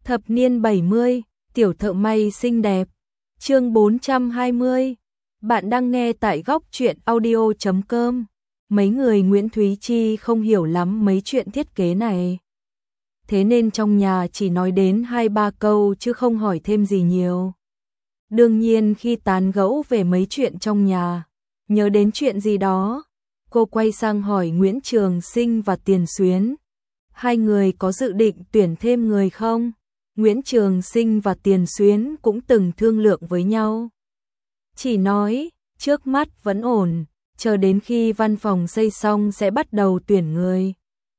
Thập niên 70, tiểu thợ may xinh đẹp. Chương 420. Bạn đang nghe tại góc truyện audio.com. Mấy người Nguyễn Thúy Chi không hiểu lắm mấy chuyện thiết kế này. Thế nên trong nhà chỉ nói đến 2-3 câu chứ không hỏi thêm gì nhiều. Đương nhiên khi tán gẫu về mấy chuyện trong nhà, nhớ đến chuyện gì đó, cô quay sang hỏi Nguyễn Trường Sinh và Tiền Xuyến. Hai người có dự định tuyển thêm người không? Nguyễn Trường Sinh và Tiền Xuyến cũng từng thương lượng với nhau. Chỉ nói, trước mắt vẫn ổn, chờ đến khi văn phòng xây xong sẽ bắt đầu tuyển người.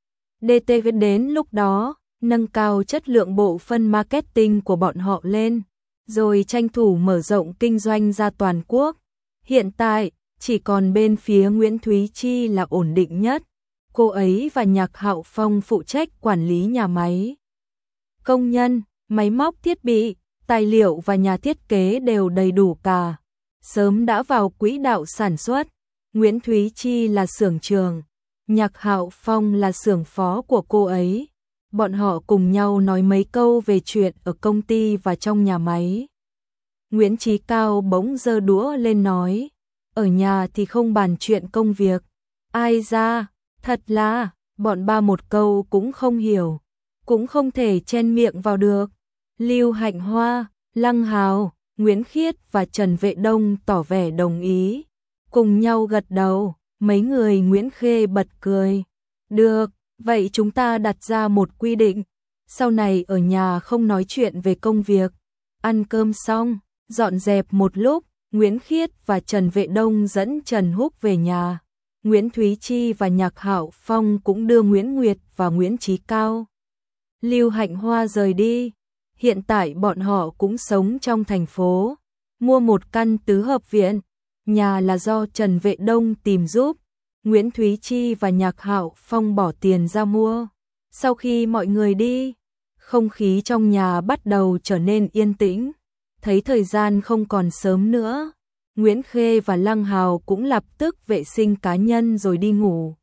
DT đến lúc đó, nâng cao chất lượng bộ phận marketing của bọn họ lên, rồi tranh thủ mở rộng kinh doanh ra toàn quốc. Hiện tại, chỉ còn bên phía Nguyễn Thúy Chi là ổn định nhất. Cô ấy và Nhạc Hạo Phong phụ trách quản lý nhà máy. Công nhân, máy móc thiết bị, tài liệu và nhà thiết kế đều đầy đủ cả. Sớm đã vào quỹ đạo sản xuất. Nguyễn Thúy Chi là xưởng trưởng, Nhạc Hạo Phong là xưởng phó của cô ấy. Bọn họ cùng nhau nói mấy câu về chuyện ở công ty và trong nhà máy. Nguyễn Chí Cao bỗng giơ đũa lên nói, ở nhà thì không bàn chuyện công việc. Ai ra, thật là, bọn ba một câu cũng không hiểu, cũng không thể chen miệng vào được. Lưu Hạnh Hoa, Lăng Hào, Nguyễn Khiết và Trần Vệ Đông tỏ vẻ đồng ý, cùng nhau gật đầu. Mấy người Nguyễn Khê bật cười. Được, vậy chúng ta đặt ra một quy định, sau này ở nhà không nói chuyện về công việc. Ăn cơm xong, dọn dẹp một lúc, Nguyễn Khiết và Trần Vệ Đông dẫn Trần Húc về nhà. Nguyễn Thúy Chi và Nhạc Hạo Phong cũng đưa Nguyễn Nguyệt và Nguyễn Chí Cao, Lưu Hạnh Hoa rời đi. Hiện tại bọn họ cũng sống trong thành phố, mua một căn tứ hợp viện. Nhà là do Trần Vệ Đông tìm giúp, Nguyễn Thúy Chi và Nhạc Hạo Phong bỏ tiền ra mua. Sau khi mọi người đi, không khí trong nhà bắt đầu trở nên yên tĩnh. Thấy thời gian không còn sớm nữa, Nguyễn Khê và Lăng Hào cũng lập tức vệ sinh cá nhân rồi đi ngủ.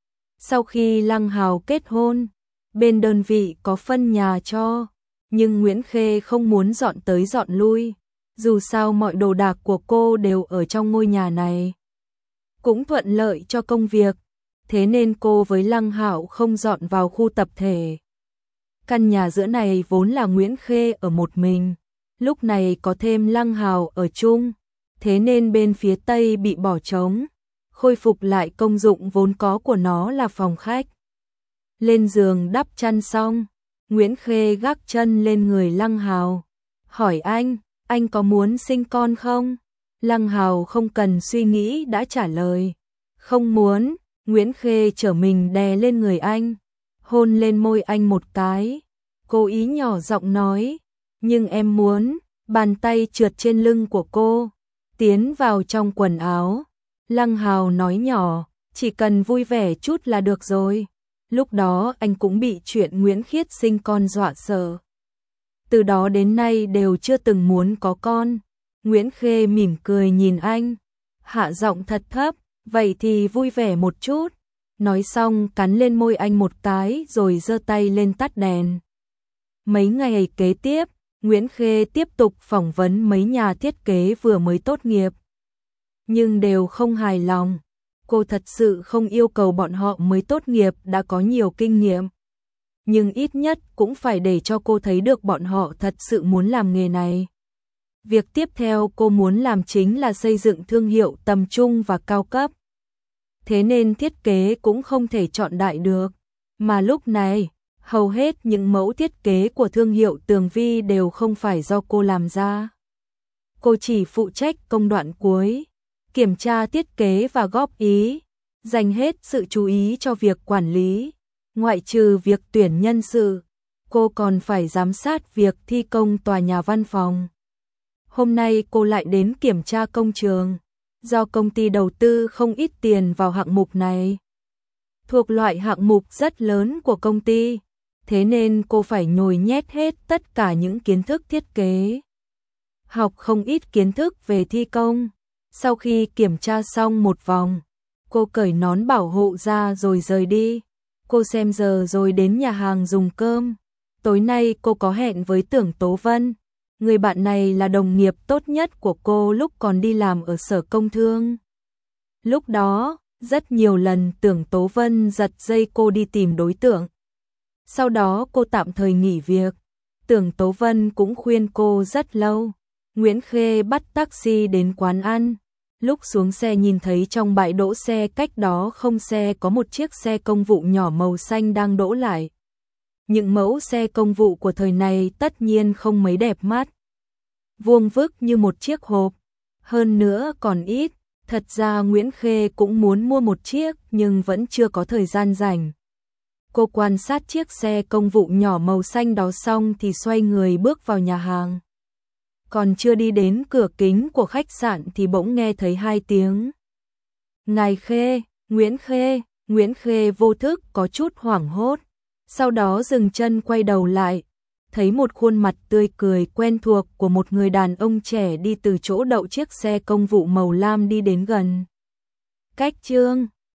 Sau khi Lăng Hào kết hôn, bên đơn vị có phân nhà cho, nhưng Nguyễn Khê không muốn dọn tới dọn lui. Dù sao mọi đồ đạc của cô đều ở trong ngôi nhà này, cũng thuận lợi cho công việc. Thế nên cô với Lăng Hạo không dọn vào khu tập thể. Căn nhà giữa này vốn là Nguyễn Khê ở một mình, lúc này có thêm Lăng Hào ở chung, thế nên bên phía Tây bị bỏ trống, khôi phục lại công dụng vốn có của nó là phòng khách. Lên giường đắp chăn xong, Nguyễn Khê gác chân lên người Lăng Hào, hỏi anh có muốn sinh con không? Lăng Hào không cần suy nghĩ đã trả lời, không muốn. Nguyễn Khê trở mình đè lên người anh, hôn lên môi anh một cái, cố ý nhỏ giọng nói, nhưng em muốn. Bàn tay trượt trên lưng của cô, tiến vào trong quần áo. Lăng Hào nói nhỏ, chỉ cần vui vẻ chút là được rồi. Lúc đó anh cũng bị chuyện Nguyễn Khiết sinh con dọa sợ. Từ đó đến nay đều chưa từng muốn có con. Nguyễn Khê mỉm cười nhìn anh, hạ giọng thật thấp, vậy thì vui vẻ một chút. Nói xong cắn lên môi anh một cái rồi giơ tay lên tắt đèn. Mấy ngày kế tiếp, Nguyễn Khê tiếp tục phỏng vấn mấy nhà thiết kế vừa mới tốt nghiệp, nhưng đều không hài lòng. Cô thật sự không yêu cầu bọn họ mới tốt nghiệp đã có nhiều kinh nghiệm, nhưng ít nhất cũng phải để cho cô thấy được bọn họ thật sự muốn làm nghề này. Việc tiếp theo cô muốn làm chính là xây dựng thương hiệu tầm trung và cao cấp. Thế nên thiết kế cũng không thể chọn đại được, mà lúc này, hầu hết những mẫu thiết kế của thương hiệu Tường Vi đều không phải do cô làm ra. Cô chỉ phụ trách công đoạn cuối, kiểm tra thiết kế và góp ý, dành hết sự chú ý cho việc quản lý. Ngoại trừ việc tuyển nhân sự, cô còn phải giám sát việc thi công tòa nhà văn phòng. Hôm nay cô lại đến kiểm tra công trường, do công ty đầu tư không ít tiền vào hạng mục này. Thuộc loại hạng mục rất lớn của công ty, thế nên cô phải nhồi nhét hết tất cả những kiến thức thiết kế. Học không ít kiến thức về thi công. Sau khi kiểm tra xong một vòng, cô cởi nón bảo hộ ra rồi rời đi. Cô xem giờ rồi đến nhà hàng dùng cơm. Tối nay cô có hẹn với Tưởng Tố Vân. Người bạn này là đồng nghiệp tốt nhất của cô lúc còn đi làm ở Sở Công Thương. Lúc đó, rất nhiều lần Tưởng Tố Vân giật dây cô đi tìm đối tượng. Sau đó cô tạm thời nghỉ việc. Tưởng Tố Vân cũng khuyên cô rất lâu. Nguyễn Khê bắt taxi đến quán ăn. Lúc xuống xe nhìn thấy trong bãi đỗ xe cách đó không xe có một chiếc xe công vụ nhỏ màu xanh đang đỗ lại. Những mẫu xe công vụ của thời này tất nhiên không mấy đẹp mắt. Vuông vức như một chiếc hộp. Hơn nữa còn ít. Thật ra Nguyễn Khê cũng muốn mua một chiếc nhưng vẫn chưa có thời gian rảnh. Cô quan sát chiếc xe công vụ nhỏ màu xanh đó xong thì xoay người bước vào nhà hàng. Còn chưa đi đến cửa kính của khách sạn thì bỗng nghe thấy 2 tiếng. Ngài Khê, Nguyễn Khê vô thức có chút hoảng hốt. Sau đó dừng chân quay đầu lại. Thấy một khuôn mặt tươi cười quen thuộc của một người đàn ông trẻ đi từ chỗ đậu chiếc xe công vụ màu lam đi đến gần. Cách Trương